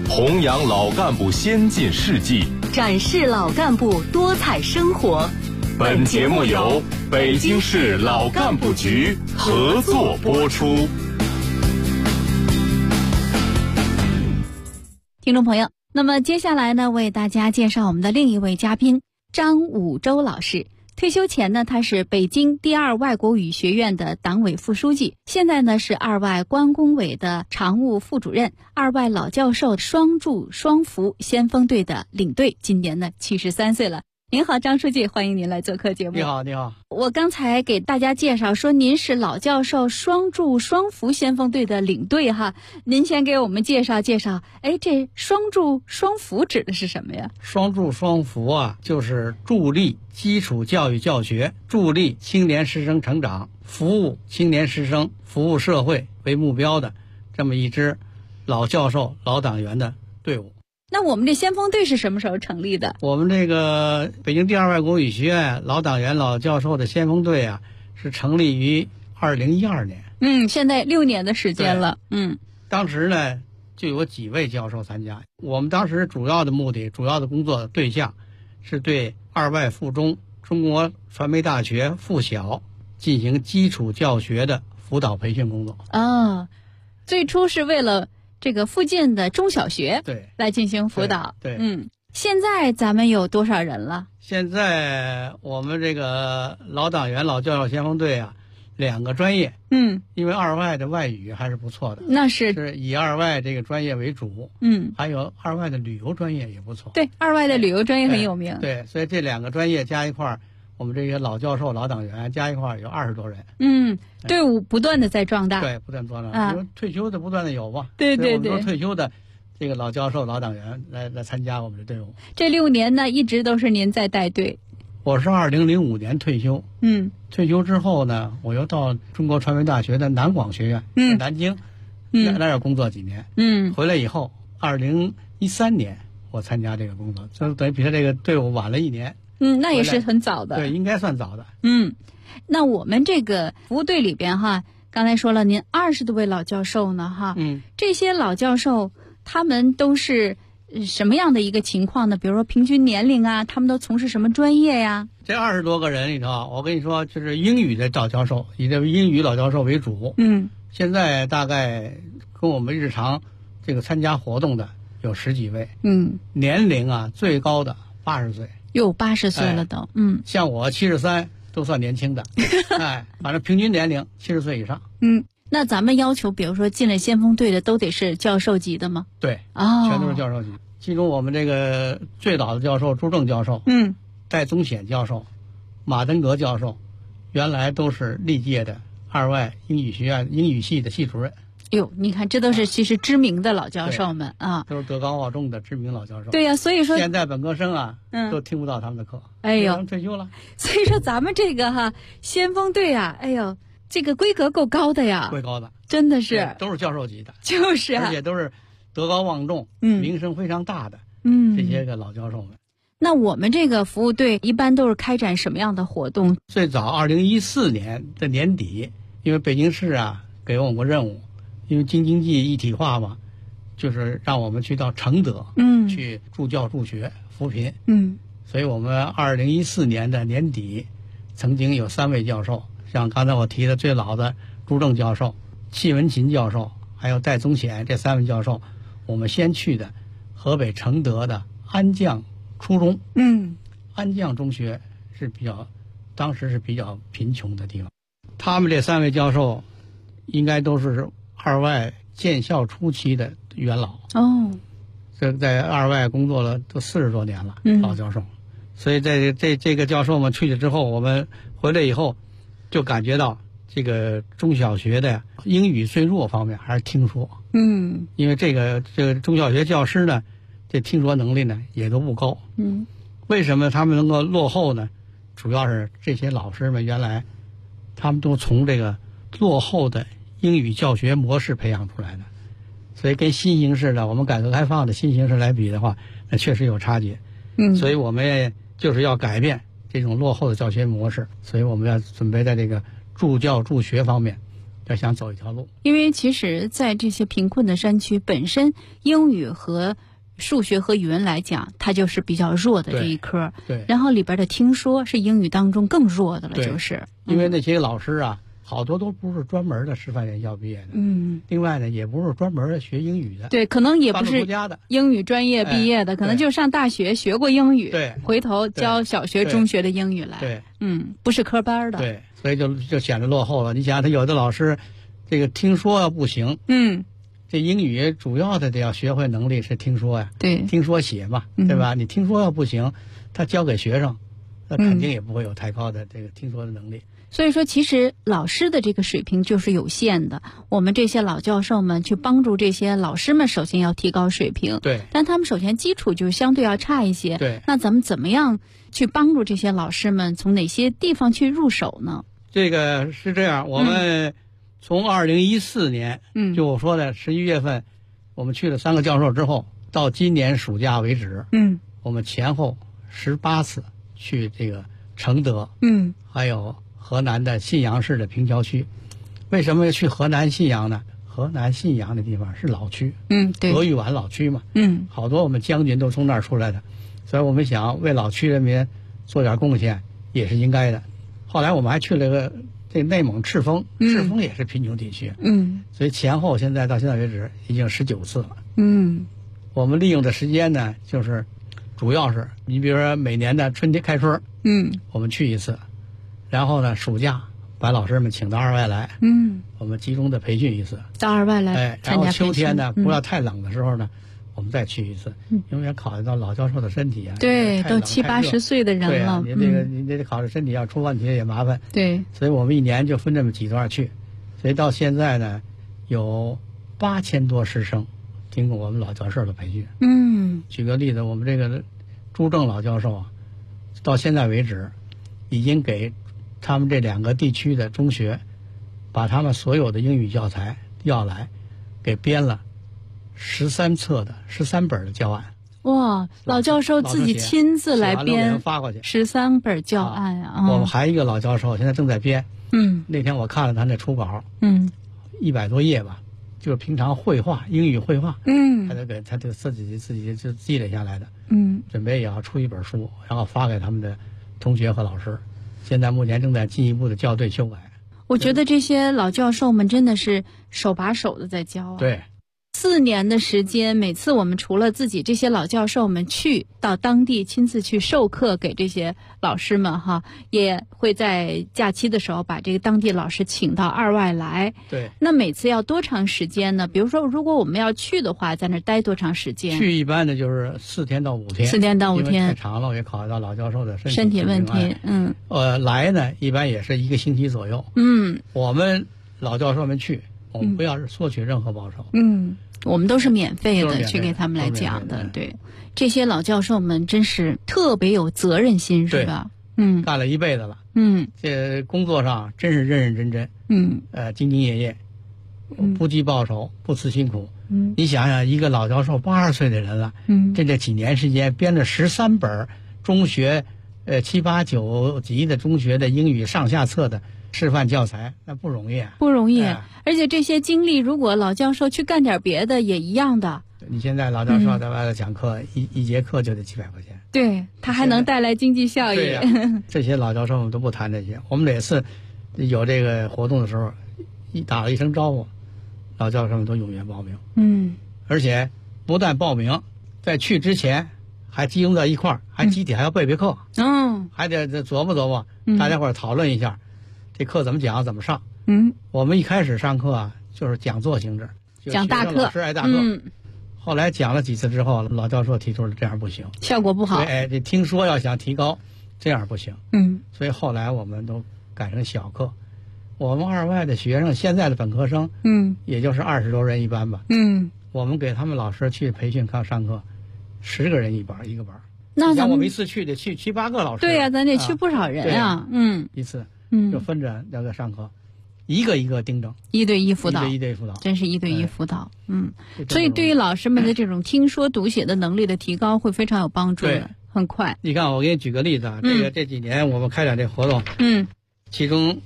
弘扬老干部先进事迹， 展示老干部多彩生活。 本节目由北京市老干部局合作播出。 听众朋友，那么接下来呢，为大家介绍我们的另一位嘉宾张武周老师。退休前呢，他是北京第二外国语学院的党委副书记，现在呢是二外关工委的常务副主任，二外老教授双驻双福先锋队的领队，今年呢73岁了。您好，张书记，欢迎您来做客节目。 你好，你好。 我刚才给大家介绍说您是老教授双驻双福先锋队的领队哈，您先给我们介绍介绍。这双驻双福指的是什么呀？ 双驻双福啊，就是助力基础教育教学，助力青年师生成长，服务青年师生、服务社会为目标的这么一支老教授、老党员的队伍。 那我们这先锋队是什么时候成立的？ 我们这个北京第二外国语学院老党员老教授的先锋队啊，是成立于2012年。 现在6年的时间了。 当时呢就有几位教授参加。我们当时主要的目的、主要的工作对象是对二外附中、中国传媒大学附小进行基础教学的辅导培训工作。 最初是为了这个附近的中小学来进行辅导。 对。 现在咱们有多少人了？ 现在我们这个老党员老教授先锋队啊，2个专业。因为二外的外语还是不错的， 那是以二外这个专业为主。还有二外的旅游专业也不错。 对，二外的旅游专业很有名。 对，所以这2个专业加一块儿，我们这些老教授、老党员加一块儿有20多人。 队伍不断的在壮大。 对，不断壮大。因为退休的不断的有嘛。 对。 我们说退休的这个老教授、老党员来参加我们的队伍。 这6年呢，一直都是您在带队。 我是2005年退休。退休之后呢，我又到中国传媒大学的南广学院，在南京，那儿工作几年。回来以后，2013年我参加这个工作，就等于比他这个队伍晚了1年。 那也是很早的。 对，应该算早的。 那我们这个服务队里边哈，刚才说了，您20多位老教授呢哈。这些老教授他们都是什么样的一个情况呢？比如说平均年龄啊，他们都从事什么专业呀？ 这20多个人里头，我跟你说，就是英语的老教授，以这英语老教授为主。现在大概跟我们日常这个参加活动的有10几位。年龄啊，最高的80岁。 有80岁了都。 像我73都算年轻的。反正平均年龄70岁以上。 那咱们要求，比如说进了先锋队的都得是教授级的吗？ 对。全都是教授级。其中我们这个最老的教授朱正教授，戴宗显教授，马登革教授，原来都是历届的二外英语学院英语系的系主任。 你看，这都是其实知名的老教授们啊， 都是德高望重的知名老教授。 对呀，所以说现在本科生啊，都听不到他们的课。退休了。 所以说咱们这个先锋队啊，这个规格够高的呀， 够高的， 真的是都是教授级的， 就是而且都是德高望重，名声非常大的这些个老教授们。 那我们这个服务队一般都是开展什么样的活动？ 最早2014年的年底，因为北京市啊给我们个任务，因为京津冀一体化嘛，就是让我们去到承德，去助教助学扶贫。所以我们2014年的年底，曾经有3位教授，像刚才我提的最老的朱正教授、戚文勤教授，还有戴宗显这3位教授，我们先去的河北承德的安将初中。安将中学是当时是比较贫穷的地方。他们这3位教授应该都是二外建校初期的元老。这在二外工作了都40多年了，老教授。所以在这个教授们去了之后，我们回来以后就感觉到这个中小学的英语最弱方面还是听说。因为这个中小学教师呢，这听说能力呢也都不高。为什么他们能够落后呢？主要是这些老师们原来他们都从这个落后的英语教学模式培养出来的，所以跟新形势的我们改革开放的新形势来比的话，那确实有差距。所以我们也就是要改变这种落后的教学模式，所以我们要准备在这个助教助学方面要想走一条路。 因为其实在这些贫困的山区，本身英语和数学和语文来讲，它就是比较弱的这一科。 对。 然后里边的听说是英语当中更弱的了，就是。 因为那些老师啊，好多都不是专门的师范院校毕业的。 嗯。 另外呢，也不是专门的学英语的。 对，可能也不是英语专业毕业的，可能就上大学学过英语， 对， 回头教小学、中学的英语来。 对。 不是科班的。 对，所以就显得落后了。你想，他有的老师，这个听说不行。这英语主要的得要学会能力是听说呀， 对， 听说写嘛，对吧？你听说要不行，他教给学生，那肯定也不会有太高的这个听说的能力。 所以说，其实老师的这个水平就是有限的。我们这些老教授们去帮助这些老师们，首先要提高水平， 对， 但他们首先基础就相对要差一些， 对。 那咱们怎么样去帮助这些老师们，从哪些地方去入手呢？ 这个是这样，我们从2014年，就我说的11月份，我们去了3个教授之后，到今年暑假为止，我们前后18次去这个承德，还有河南的信阳市的平桥区。为什么要去河南信阳呢？河南信阳的地方是老区， 对， 俄语皖老区嘛，好多我们将军都从那儿出来的，所以我们想为老区人民做点贡献也是应该的。后来我们还去了这内蒙赤峰，赤峰也是贫穷地区，所以前后现在到现在为止已经19次了。我们利用的时间呢，就是主要是你比如说每年的春天开春，我们去一次，然后呢暑假把老师们请到2外来，我们集中的培训一次， 到2外来然后秋天呢不要太冷的时候呢，我们再去一次，因为要考虑到老教授的身体啊， 对，都70、80岁的人了， 对啊，你这个你得考虑身体要出问题也麻烦， 对， 所以我们一年就分这么几段去，所以到现在呢，有8000多师生经过我们老教授的培训。举个例子，我们这个朱正老教授啊，到现在为止，已经给他们这2个地区的中学，把他们所有的英语教材要来，给编了13本的教案。 哇，老教授自己亲自来编， 发过去 13本教案啊！ 我们还一个老教授现在正在编。那天我看了他那初稿，100多页吧，就是平常绘画，英语绘画，他就自己就积累下来的。准备也要出一本书，然后发给他们的同学和老师。现在目前正在进一步的校对修改。 我觉得这些老教授们真的是手把手的在教啊。 对。 4年的时间，每次我们除了自己这些老教授们去到当地亲自去授课给这些老师们哈，也会在假期的时候把这个当地老师请到2外来。 对。 那每次要多长时间呢？比如说，如果我们要去的话，在那儿待多长时间？ 去一般的就是4天到5天。 4天到5天。 因为太长了，我也考虑到老教授的身体问题。 来呢，一般也是1个星期左右。我们老教授们去，我们不要索取任何报酬。 我们都是免费的去给他们来讲的。对，这些老教授们真是特别有责任心，是吧？ 干了一辈子了。这工作上真是认认真真。兢兢业业，不计报酬，不辞辛苦。你想想，一个老教授80岁的人了，这几年时间编了13本中学7、8、9级的中学的英语上下册的示范教材，那不容易啊， 不容易。而且这些经历，如果老教授去干点别的，也一样的。 你现在老教授在外头讲课，一节课就得700块钱。 对，他还能带来经济效益。 对呀，这些老教授们都不谈这些。我们每次有这个活动的时候，打了一声招呼，老教授们都踊跃报名。而且不但报名，在去之前还集中在一块儿，还集体还要背课。还得琢磨，大家伙讨论一下，这课怎么讲，怎么上。我们一开始上课啊，就是讲座性质， 讲大课， 老师爱大课。后来讲了几次之后，老教授提出了这样不行， 效果不好。 这听说要想提高，这样不行。所以后来我们都改成小课。我们2外的学生，现在的本科生，也就是20多人一班吧。我们给他们老师去培训上课，10个人一班，一个班。 那咱们我们一次去得去7、8个老师。 对呀，咱得去不少人啊。 一次，就分着要在上课。一个一个订正 ，1对1辅导， 一对1辅导， 真是1对1辅导。所以对于老师们的这种听说读写的能力的提高，会非常有帮助的，很快。 你看，我给你举个例子啊，这几年我们开展这活动，其中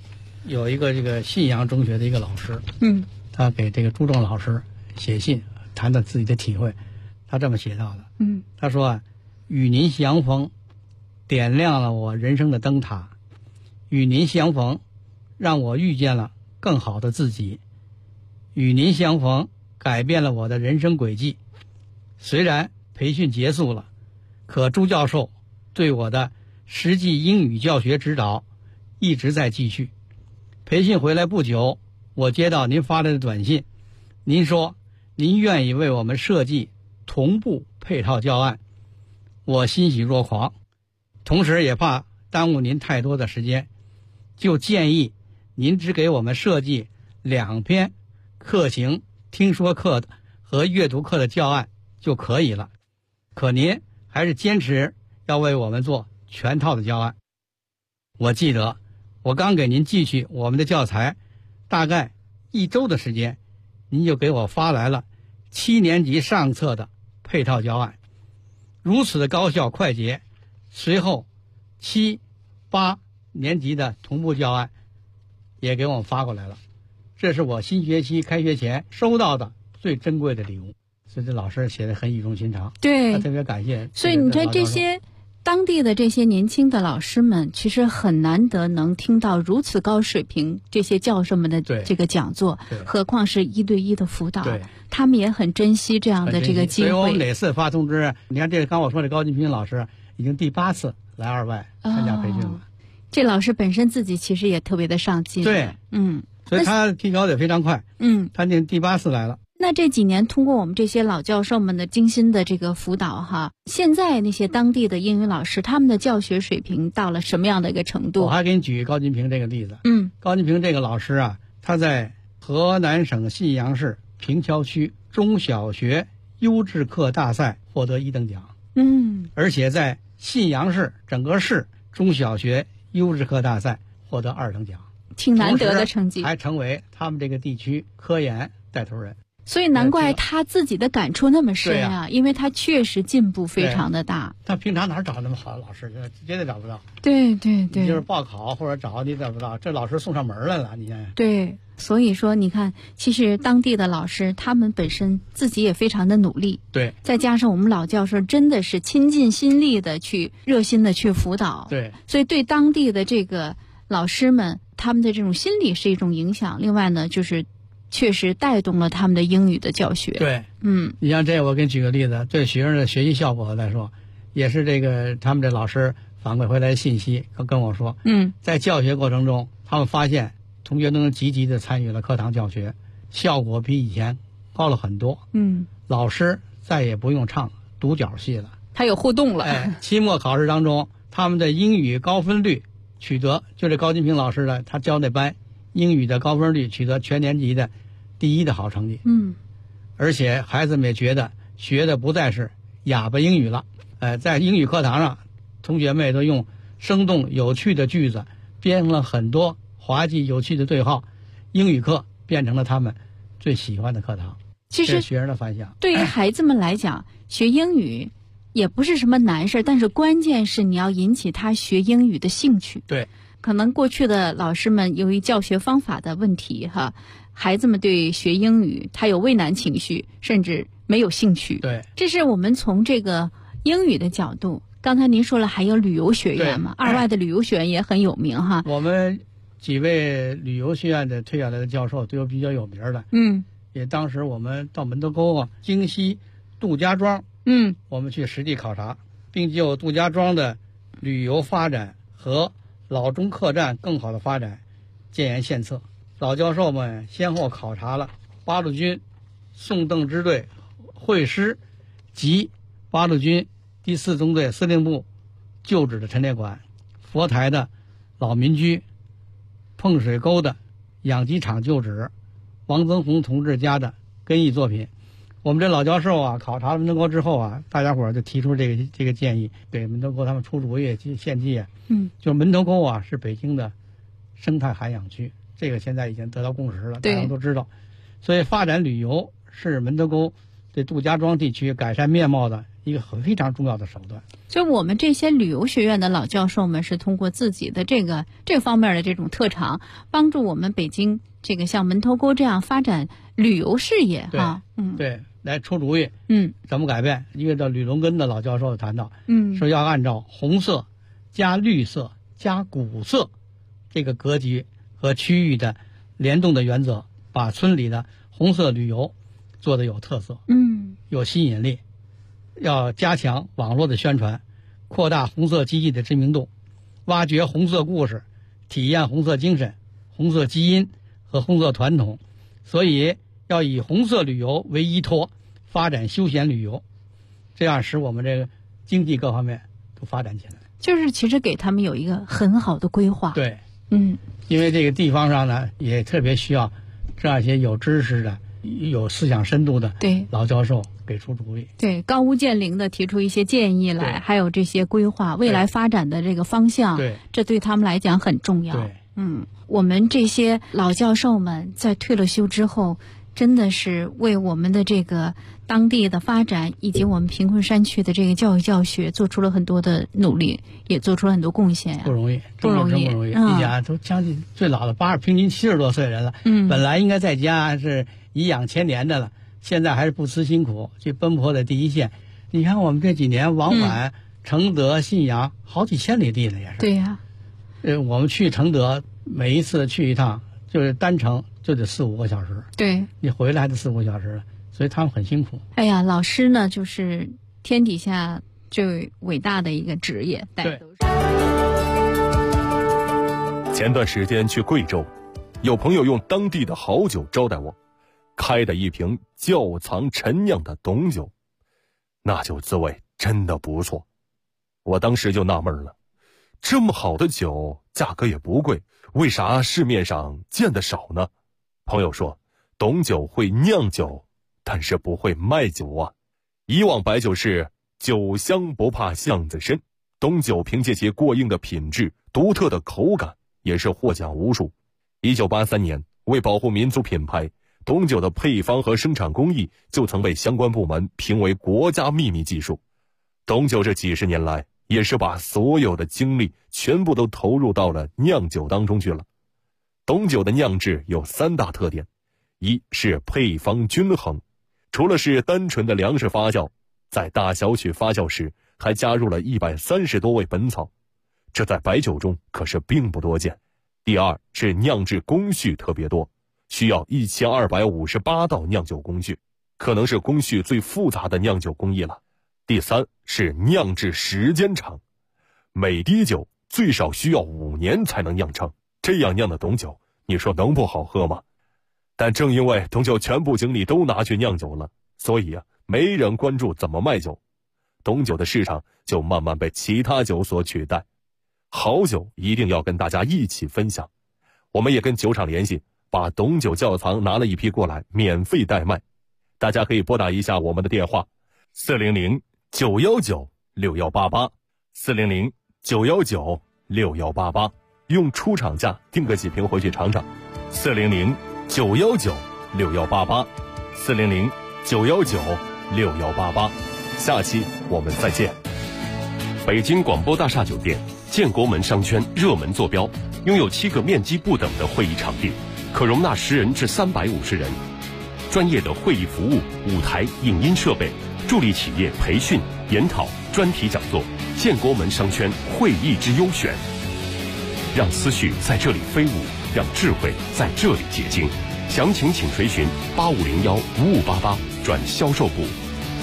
有一个这个信阳中学的一个老师，他给这个朱正老师写信，谈谈自己的体会。他这么写到的，他说啊，与您相逢，点亮了我人生的灯塔；与您相逢，让我遇见了更好的自己；与您相逢，改变了我的人生轨迹。虽然培训结束了，可朱教授对我的实际英语教学指导一直在继续。培训回来不久，我接到您发来的短信，您说您愿意为我们设计同步配套教案，我欣喜若狂，同时也怕耽误您太多的时间，就建议您只给我们设计2篇课情听说课和阅读课的教案就可以了。可您还是坚持要为我们做全套的教案。我记得我刚给您寄去我们的教材，大概1周的时间，您就给我发来了7年级上册的配套教案，如此的高效快捷。随后7、8年级的同步教案也给我们发过来了，这是我新学期开学前收到的最珍贵的礼物。所以这老师写的很语重心长， 对， 他特别感谢。 所以你看这些当地的这些年轻的老师们，其实很难得能听到如此高水平这些教授们的这个讲座，何况是1对1的辅导，他们也很珍惜这样的这个机会。 所以我们哪次发通知，你看这刚我说的高金平老师已经第8次来2外参加培训了。 这老师本身自己其实也特别的上进， 对，所以他提高的也非常快，他已经第8次来了。 那这几年通过我们这些老教授们的精心的这个辅导哈，现在那些当地的英语老师他们的教学水平到了什么样的一个程度？ 我还给你举高金平这个例子。高金平这个老师啊，他在河南省信阳市平桥区中小学优质课大赛获得1等奖。而且在信阳市整个市中小学优质课大赛获得2等奖， 挺难得的成绩， 还成为他们这个地区科研带头人。 所以难怪他自己的感触那么深啊，因为他确实进步非常的大。 他平常哪找那么好的老师，绝对找不到。 对对对， 你就是报考或者找你找不到，这老师送上门来了，你看。 对，所以说你看，其实当地的老师他们本身自己也非常的努力。 对， 再加上我们老教授真的是倾尽心力的去热心的去辅导。 对， 所以对当地的这个老师们，他们的这种心理是一种影响。另外呢，就是确实带动了他们的英语的教学。 对，你像这，我给你举个例子，对学生的学习效果来说，也是这个他们这老师反馈回来的信息跟我说，在教学过程中，他们发现同学都能积极的参与了课堂教学，效果比以前高了很多。老师再也不用唱独角戏了， 他有互动了。 期末考试当中，他们的英语高分率取得，就这高金平老师的他教那班英语的高分率取得全年级的第1的好成绩。而且孩子们也觉得学的不再是哑巴英语了。在英语课堂上，同学们也都用生动有趣的句子编了很多滑稽有趣的对话，英语课变成了他们最喜欢的课堂。 其实学生的反响， 对于孩子们来讲，学英语也不是什么难事，但是关键是你要引起他学英语的兴趣。 对， 可能过去的老师们由于教学方法的问题哈，孩子们对学英语他有畏难情绪，甚至没有兴趣。 对， 这是我们从这个英语的角度。刚才您说了还有旅游学院嘛，2外的旅游学院也很有名哈。 我们几位旅游学院的退下来的教授都有比较有名的。也当时我们到门头沟啊、京西、杜家庄，我们去实地考察，并就杜家庄的旅游发展和老中客栈更好的发展建言献策。老教授们先后考察了八路军宋邓支队会师及八路军第4中队司令部旧址的陈列馆、佛台的老民居、碰水沟的养鸡场旧址、王增宏同志家的根艺作品。我们这老教授啊，考察了门头沟之后啊，大家伙就提出这个建议，给门头沟他们出主意、献计啊。就门头沟啊是北京的生态涵养区，这个现在已经得到共识了，大家都知道。所以发展旅游是门头沟对杜家庄地区改善面貌的一个非常重要的手段。 就我们这些旅游学院的老教授们是通过自己的这方面的这种特长，帮助我们北京这个像门头沟这样发展旅游事业哈。 对，来出主意。怎么改变？一个叫吕龙根的老教授谈到，说要按照红色加绿色加古色这个格局和区域的联动的原则，把村里的红色旅游做得有特色，有吸引力。要加强网络的宣传，扩大红色基地的知名度，挖掘红色故事，体验红色精神、红色基因和红色传统。所以要以红色旅游为依托，发展休闲旅游，这样使我们这个经济各方面都发展起来。 就是其实给他们有一个很好的规划。 对，因为这个地方上呢，也特别需要这样一些有知识的、有思想深度的老教授给出主意。 对，高屋建瓴的提出一些建议来，还有这些规划未来发展的这个方向，这对他们来讲很重要。我们这些老教授们在退了休之后，真的是为我们的这个当地的发展以及我们贫困山区的这个教育教学做出了很多的努力，也做出了很多贡献呀。 不容易，真不容易。一家都将近最老的平均70多岁人了。本来应该在家是颐养千年的了，现在还是不辞辛苦去奔波在第一线。你看我们这几年往返承德、信阳好几千里地了，也是。 对呀。 我们去承德，每一次去一趟就是单程就得4-5个小时。 对， 你回来还得4-5个小时了，所以他们很辛苦。 哎呀，老师呢，就是天底下最伟大的一个职业。 对。前段时间去贵州，有朋友用当地的好酒招待我，开的一瓶窖藏陈酿的董酒，那酒滋味真的不错。我当时就纳闷了，这么好的酒，价格也不贵，为啥市面上见得少呢？朋友说，董酒会酿酒，但是不会卖酒啊。以往白酒是酒香不怕巷子深，董酒凭借其过硬的品质、独特的口感，也是获奖无数。1983年，为保护民族品牌，董酒的配方和生产工艺就曾被相关部门评为国家秘密技术。董酒这几十年来，也是把所有的精力全部都投入到了酿酒当中去了。董酒的酿制有3大特点，一是配方均衡，除了是单纯的粮食发酵，在大小曲发酵时还加入了130多味本草，这在白酒中可是并不多见。第二是酿制工序特别多，需要1258道酿酒工序，可能是工序最复杂的酿酒工艺了。第三是酿制时间长，每滴酒最少需要5年才能酿成，这样酿的董酒，你说能不好喝吗？但正因为董酒全部精力都拿去酿酒了，所以没人关注怎么卖酒，董酒的市场就慢慢被其他酒所取代。好酒一定要跟大家一起分享，我们也跟酒厂联系，把董酒窖藏拿了一批过来，免费代卖。大家可以拨打一下我们的电话400-919-6188，400-919-6188，用出厂价订个几瓶回去尝尝。400-919-6188，400-919-6188。下期我们再见。 北京广播大厦酒店建国门商圈热门坐标，拥有7个面积不等的会议场地，可容纳10人至350人。专业的会议服务、舞台、影音设备，助力企业培训、研讨、专题讲座。建国门商圈会议之优选，让思绪在这里飞舞，让智慧在这里结晶。详情请垂询8501-5588转销售部。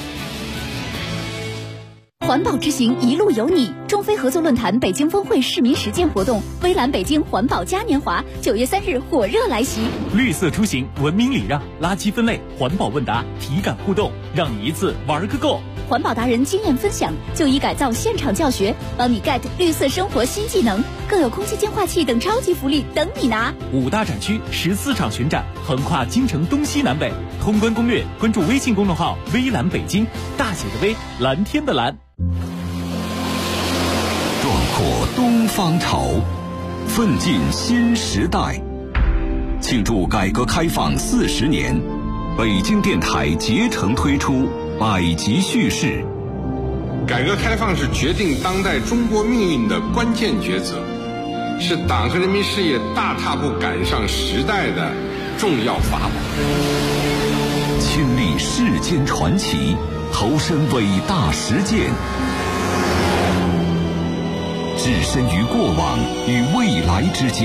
环保之行一路有你，中非合作论坛北京峰会市民实践活动，微蓝北京环保嘉年华9月3日火热来袭。 绿色出行，文明礼让，垃圾分类，环保问答，体感互动，让你一次玩个够。 环保达人经验分享，就医改造现场教学，帮你 get 绿色生活新技能，更有空气净化器等超级福利等你拿。 5大展区14场巡展，横跨京城东西南北。通关攻略，关注微信公众号微蓝北京，大写的微，蓝天的蓝。 壮阔东方潮，奋进新时代。庆祝改革开放40年， 北京电台竭诚推出百集叙事。 改革开放是决定当代中国命运的关键抉择，是党和人民事业大踏步赶上时代的重要法宝。 亲历世间传奇，投身伟大实践，置身于过往与未来之间。